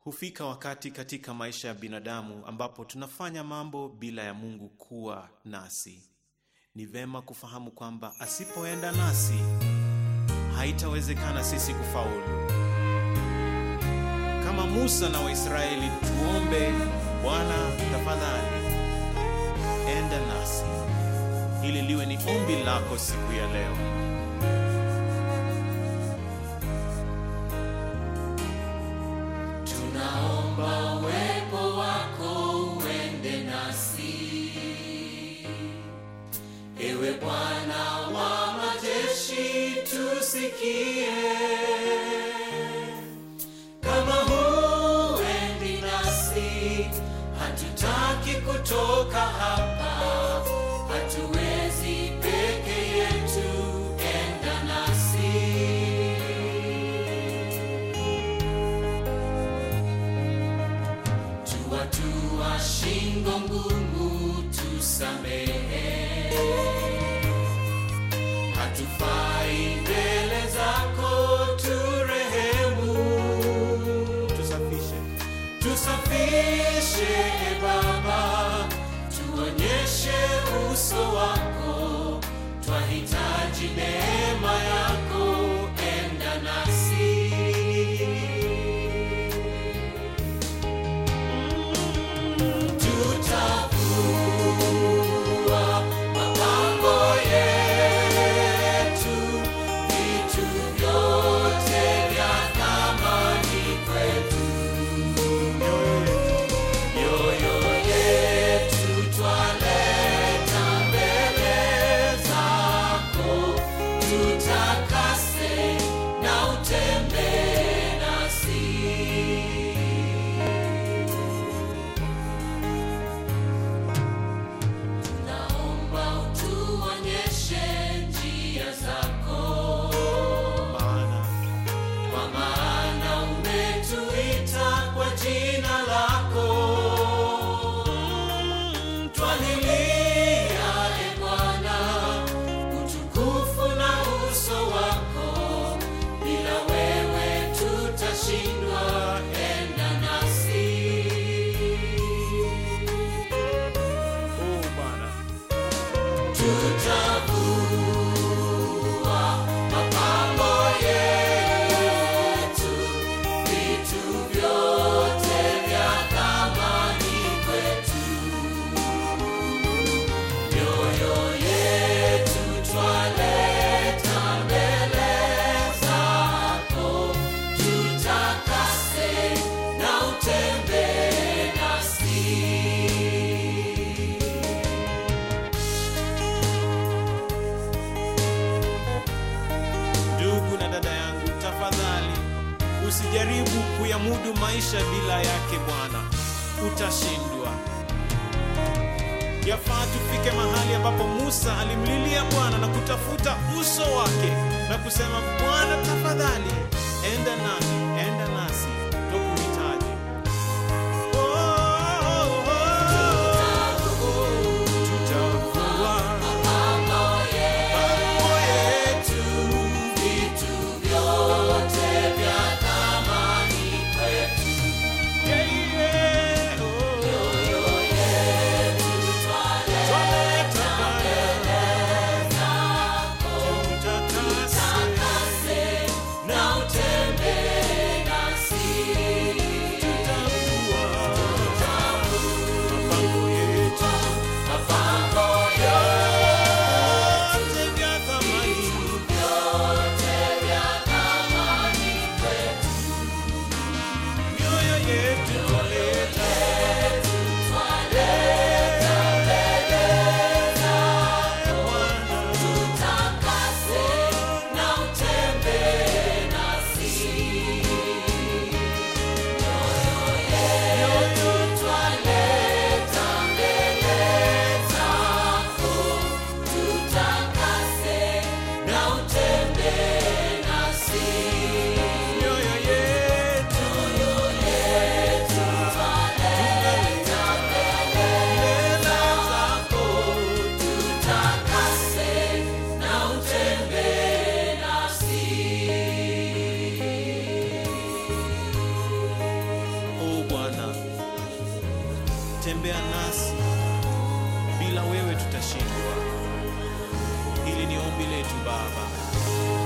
Hufika wakati katika maisha ya binadamu ambapo tunafanya mambo bila ya Mungu kuwa nasi. Ni vema kufahamu kwamba asipoenda nasi, haitawezekana sisi kufaulu. Kama Musa na Waisraeli, tuombe, Bwana tafadhali, enda nasi. Hili liwe ni ombi lako siku ya leo. Tunaomba uwepo wako uende nasi, ewe Bwana wa majeshi, tusikie. Kama huendi nasi, hatutaki kutoka hapa, hatuwezi peke yetu, enda nasi. Tuwa shingo ngumu, tusamehe, hatufai mbele zako, turehemu. Tusafishe e Baba, tuonyeshe uso wako, twahitaji neema yako, enda nasi. Usijaribu kuyamudu maisha bila yake Bwana, utashindwa. Yafaa tufike mahali ambapo Musa alimlilia Bwana na kutafuta uso wake na kusema, Bwana tafadhali, enda nami, enda nasi, tukuhitaji. tembea nasi, bila wewe tutashindwa. Hili ni ombi letu Baba.